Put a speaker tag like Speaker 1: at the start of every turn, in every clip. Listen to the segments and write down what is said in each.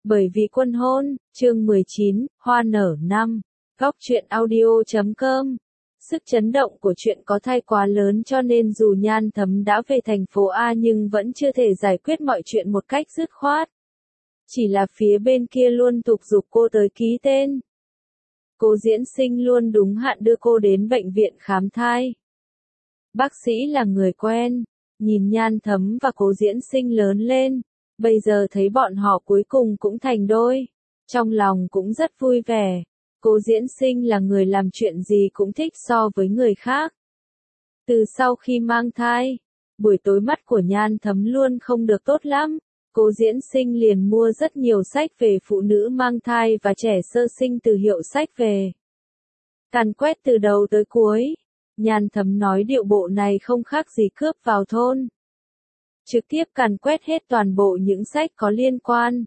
Speaker 1: Bởi vì quân hôn, chương 19, hoa nở năm. Góc truyện audio.com. Sức chấn động của chuyện có thai quá lớn cho nên dù Nhan Thấm đã về thành phố A nhưng vẫn chưa thể giải quyết mọi chuyện một cách dứt khoát. Chỉ là phía bên kia luôn thúc giục cô tới ký tên. Cố diễn sinh luôn đúng hạn đưa cô đến bệnh viện khám thai. Bác sĩ là người quen, nhìn Nhan Thấm và Cố diễn sinh lớn lên, bây giờ thấy bọn họ cuối cùng cũng thành đôi, trong lòng cũng rất vui vẻ. Cố diễn sinh là người làm chuyện gì cũng thích so với người khác. Từ sau khi mang thai, buổi tối mắt của Nhan Thấm luôn không được tốt lắm. Cố diễn sinh liền mua rất nhiều sách về phụ nữ mang thai và trẻ sơ sinh từ hiệu sách về. Càn quét từ đầu tới cuối. Nhan Thấm nói điệu bộ này không khác gì cướp vào thôn. Trực tiếp càn quét hết toàn bộ những sách có liên quan.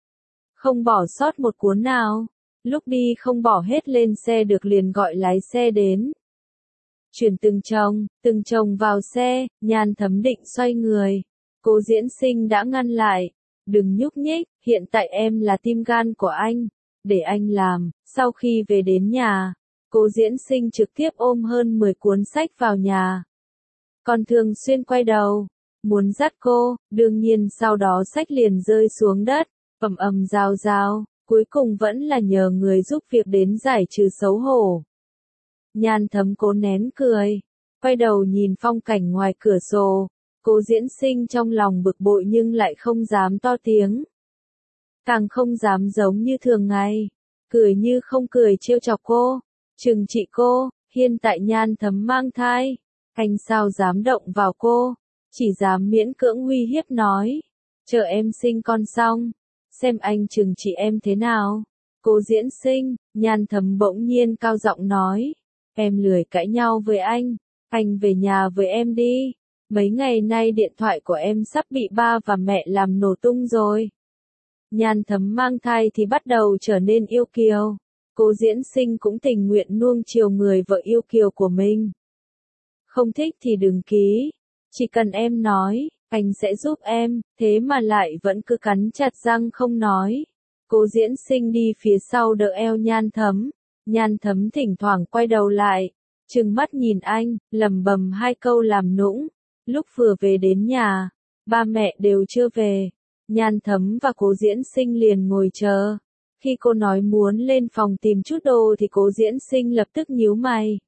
Speaker 1: Không bỏ sót một cuốn nào. Lúc đi không bỏ hết lên xe được liền gọi lái xe đến. Chuyển từng chồng vào xe, Nhan Thấm định xoay người. Cố diễn sinh đã ngăn lại. Đừng nhúc nhích, hiện tại em là tim gan của anh. Để anh làm. Sau khi về đến nhà, Cố diễn sinh trực tiếp ôm hơn 10 cuốn sách vào nhà. Còn thường xuyên quay đầu, muốn dắt cô, đương nhiên sau đó sách liền rơi xuống đất, ầm ầm rào rào, cuối cùng vẫn là nhờ người giúp việc đến giải trừ xấu hổ. Nhan Thấm cố nén cười, quay đầu nhìn phong cảnh ngoài cửa sổ, Cố diễn sinh trong lòng bực bội nhưng lại không dám to tiếng. Càng không dám giống như thường ngày, cười như không cười trêu chọc cô. Trừng trị cô, hiện tại Nhan Thấm mang thai, anh sao dám động vào cô, chỉ dám miễn cưỡng uy hiếp nói, chờ em sinh con xong, xem anh trừng trị em thế nào. Cố diễn sinh, Nhan Thấm bỗng nhiên cao giọng nói, em lười cãi nhau với anh về nhà với em đi, mấy ngày nay điện thoại của em sắp bị ba và mẹ làm nổ tung rồi. Nhan Thấm mang thai thì bắt đầu trở nên yêu kiều. Cố diễn sinh cũng tình nguyện nuông chiều người vợ yêu kiều của mình. Không thích thì đừng ký. Chỉ cần em nói, anh sẽ giúp em, thế mà lại vẫn cứ cắn chặt răng không nói. Cố diễn sinh đi phía sau đỡ eo Nhan Thấm. Nhan Thấm thỉnh thoảng quay đầu lại, trừng mắt nhìn anh, lẩm bẩm hai câu làm nũng. Lúc vừa về đến nhà, ba mẹ đều chưa về. Nhan Thấm và Cố diễn sinh liền ngồi chờ. Khi cô nói muốn lên phòng tìm chút đồ thì Cố diễn sinh lập tức nhíu mày.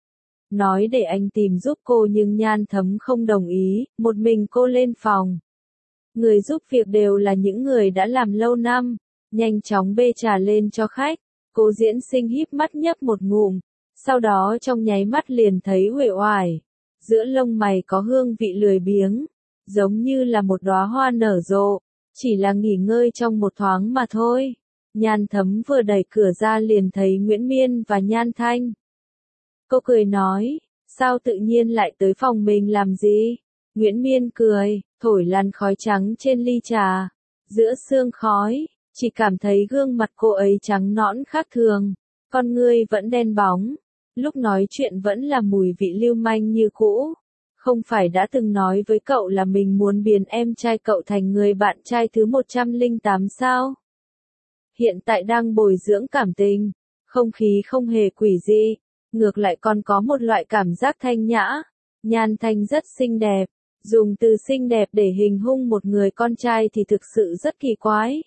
Speaker 1: Nói để anh tìm giúp cô nhưng Nhan Thấm không đồng ý, một mình cô lên phòng. Người giúp việc đều là những người đã làm lâu năm, nhanh chóng bê trà lên cho khách. Cố diễn sinh híp mắt nhấp một ngụm, sau đó trong nháy mắt liền thấy uể oải. Giữa lông mày có hương vị lười biếng, giống như là một đóa hoa nở rộ, chỉ là nghỉ ngơi trong một thoáng mà thôi. Nhan Thấm vừa đẩy cửa ra liền thấy Nguyễn Miên và Nhan Thanh. Cô cười nói, sao tự nhiên lại tới phòng mình làm gì? Nguyễn Miên cười, thổi làn khói trắng trên ly trà. Giữa sương khói, chỉ cảm thấy gương mặt cô ấy trắng nõn khác thường, con ngươi vẫn đen bóng. Lúc nói chuyện vẫn là mùi vị lưu manh như cũ. Không phải đã từng nói với cậu là mình muốn biến em trai cậu thành người bạn trai thứ 108 sao? Hiện tại đang bồi dưỡng cảm tình, không khí không hề quỷ dị, ngược lại còn có một loại cảm giác thanh nhã. Nhan Thanh rất xinh đẹp, dùng từ xinh đẹp để hình dung một người con trai thì thực sự rất kỳ quái.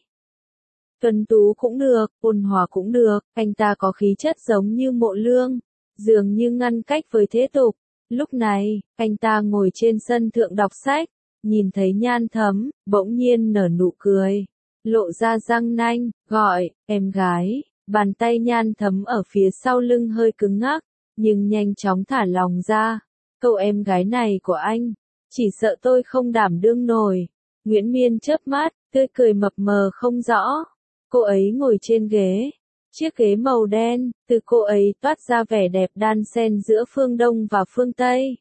Speaker 1: Tuấn tú cũng được, ôn hòa cũng được, anh ta có khí chất giống như Mộ Lương, dường như ngăn cách với thế tục. Lúc này, anh ta ngồi trên sân thượng đọc sách, nhìn thấy Nhan Thấm, bỗng nhiên nở nụ cười. Lộ ra răng nanh, gọi, em gái, bàn tay Nhan Thấm ở phía sau lưng hơi cứng ngắc, nhưng nhanh chóng thả lòng ra. Cậu em gái này của anh, chỉ sợ tôi không đảm đương nổi. Nguyễn Miên chớp mắt, tươi cười mập mờ không rõ. Cô ấy ngồi trên ghế, chiếc ghế màu đen, từ cô ấy toát ra vẻ đẹp đan xen giữa phương Đông và phương Tây.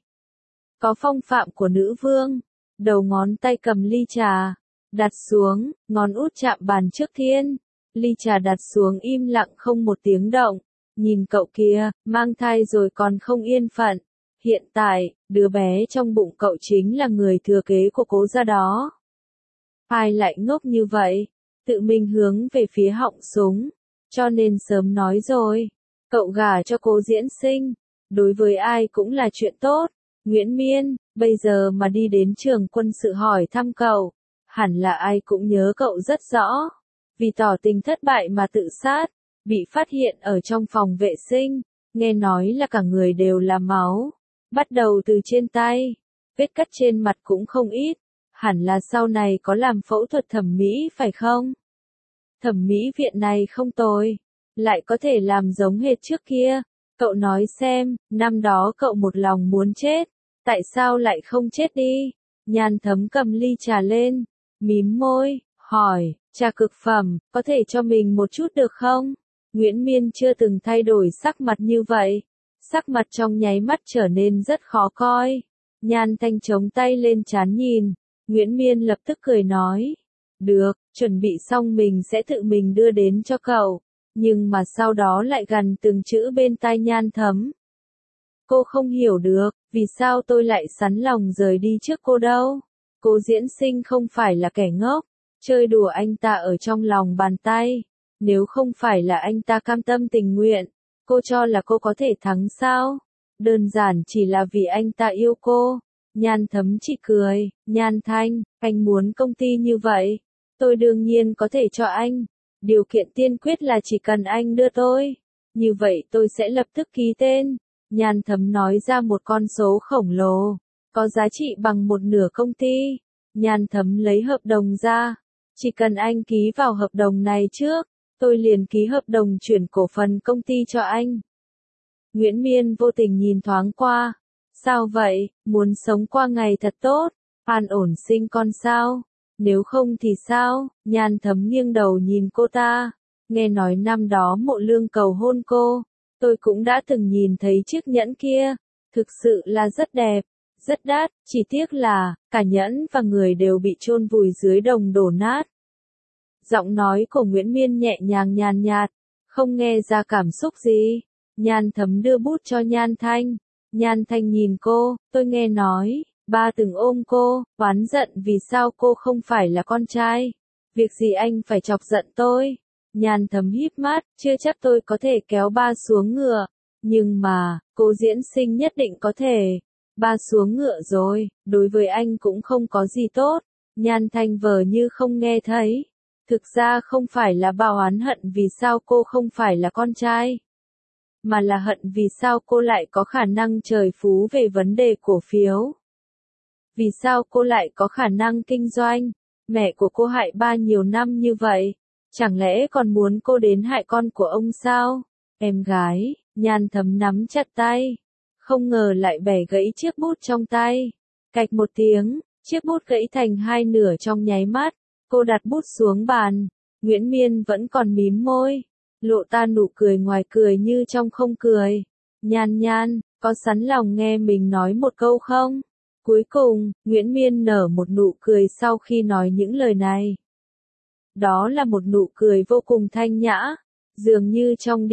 Speaker 1: Có phong phạm của nữ vương, đầu ngón tay cầm ly trà. Đặt xuống, ngón út chạm bàn trước thiên. Ly trà đặt xuống im lặng không một tiếng động. Nhìn cậu kia, mang thai rồi còn không yên phận. Hiện tại, đứa bé trong bụng cậu chính là người thừa kế của Cố gia đó. Ai lại ngốc như vậy? tự mình hướng về phía họng súng. Cho nên sớm nói rồi, cậu gả cho Cố Diễn Sinh, đối với ai cũng là chuyện tốt. Nguyễn Miên, bây giờ mà đi đến trường quân sự hỏi thăm cậu, hẳn là ai cũng nhớ cậu rất rõ. Vì tỏ tình thất bại mà tự sát, bị phát hiện ở trong phòng vệ sinh, nghe nói là cả người đều là máu. Bắt đầu từ trên tay, vết cắt trên mặt cũng không ít, hẳn là sau này có làm phẫu thuật thẩm mỹ phải không? Thẩm mỹ viện này không tồi, lại có thể làm giống hệt trước kia. Cậu nói xem, năm đó cậu một lòng muốn chết, tại sao lại không chết đi? Nhan Thấm cầm ly trà lên, mím môi, hỏi, trà cực phẩm, có thể cho mình một chút được không? Nguyễn Miên chưa từng thay đổi sắc mặt như vậy. Sắc mặt trong nháy mắt trở nên rất khó coi. Nhan Thanh chống tay lên trán nhìn. Nguyễn Miên lập tức cười nói. Được, chuẩn bị xong mình sẽ tự mình đưa đến cho cậu. Nhưng mà sau đó lại gằn từng chữ bên tai Nhan Thấm. Cô không hiểu được, vì sao tôi lại sắn lòng rời đi trước cô đâu. Cố Diễn Sinh không phải là kẻ ngốc, chơi đùa anh ta ở trong lòng bàn tay. Nếu không phải là anh ta cam tâm tình nguyện, cô cho là cô có thể thắng sao? Đơn giản chỉ là vì anh ta yêu cô. Nhan Thấm chỉ cười, Nhan Thanh, anh muốn công ty như vậy. Tôi đương nhiên có thể cho anh. Điều kiện tiên quyết là chỉ cần anh đưa tôi. Như vậy tôi sẽ lập tức ký tên. Nhan Thấm nói ra một con số khổng lồ, có giá trị bằng một nửa công ty. Nhan Thấm lấy hợp đồng ra. Chỉ cần anh ký vào hợp đồng này trước, tôi liền ký hợp đồng chuyển cổ phần công ty cho anh. Nguyễn Miên vô tình nhìn thoáng qua. Sao vậy, muốn sống qua ngày thật tốt, an ổn sinh con sao? Nếu không thì sao? Nhan Thấm nghiêng đầu nhìn cô ta. Nghe nói năm đó Mộ Lương cầu hôn cô, tôi cũng đã từng nhìn thấy chiếc nhẫn kia. Thực sự là rất đẹp, rất đắt, chỉ tiếc là, cả nhẫn và người đều bị chôn vùi dưới đồng đổ nát. Giọng nói của Nguyễn Miên nhẹ nhàng nhàn nhạt, không nghe ra cảm xúc gì. Nhan Thấm đưa bút cho Nhan Thanh. Nhan Thanh nhìn cô, tôi nghe nói, ba từng ôm cô, oán giận vì sao cô không phải là con trai. Việc gì anh phải chọc giận tôi? Nhan Thấm híp mắt, chưa chắc tôi có thể kéo ba xuống ngựa. Nhưng mà, Cố Diễn Sinh nhất định có thể. Ba xuống ngựa rồi, đối với anh cũng không có gì tốt. Nhan Thanh vờ như không nghe thấy. Thực ra không phải là bà oán hận vì sao cô không phải là con trai, mà là hận vì sao cô lại có khả năng trời phú về vấn đề cổ phiếu. Vì sao cô lại có khả năng kinh doanh? Mẹ của cô hại ba nhiều năm như vậy, chẳng lẽ còn muốn cô đến hại con của ông sao? Em gái, Nhan Thấm nắm chặt tay, không ngờ lại bẻ gãy chiếc bút trong tay. Cạch một tiếng, chiếc bút gãy thành hai nửa trong nháy mắt. Cô đặt bút xuống bàn. Nguyễn Miên vẫn còn mím môi, lộ ta nụ cười ngoài cười như trong không cười. Nhan Nhan, có sẵn lòng nghe mình nói một câu không? Cuối cùng, Nguyễn Miên nở một nụ cười sau khi nói những lời này. Đó là một nụ cười vô cùng thanh nhã, dường như trong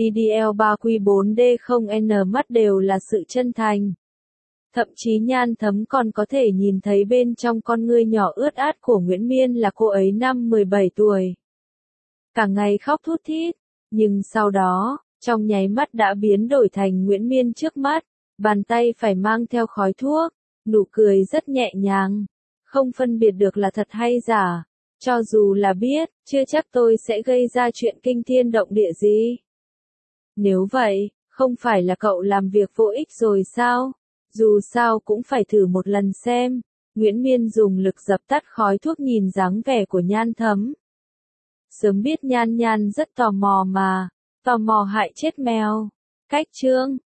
Speaker 1: DDL3Q4D0N mắt đều là sự chân thành. Thậm chí Nhan Thấm còn có thể nhìn thấy bên trong con ngươi nhỏ ướt át của Nguyễn Miên là cô ấy năm 17 tuổi. Cả ngày khóc thút thít, nhưng sau đó, trong nháy mắt đã biến đổi thành Nguyễn Miên trước mắt, bàn tay phải mang theo khói thuốc, nụ cười rất nhẹ nhàng, không phân biệt được là thật hay giả. Cho dù là biết, chưa chắc tôi sẽ gây ra chuyện kinh thiên động địa gì. Nếu vậy, không phải là cậu làm việc vô ích rồi sao? Dù sao cũng phải thử một lần xem. Nguyễn Miên dùng lực dập tắt khói thuốc nhìn dáng vẻ của Nhan Thấm. Sớm biết Nhan Nhan rất tò mò mà, tò mò hại chết mèo. Cách chương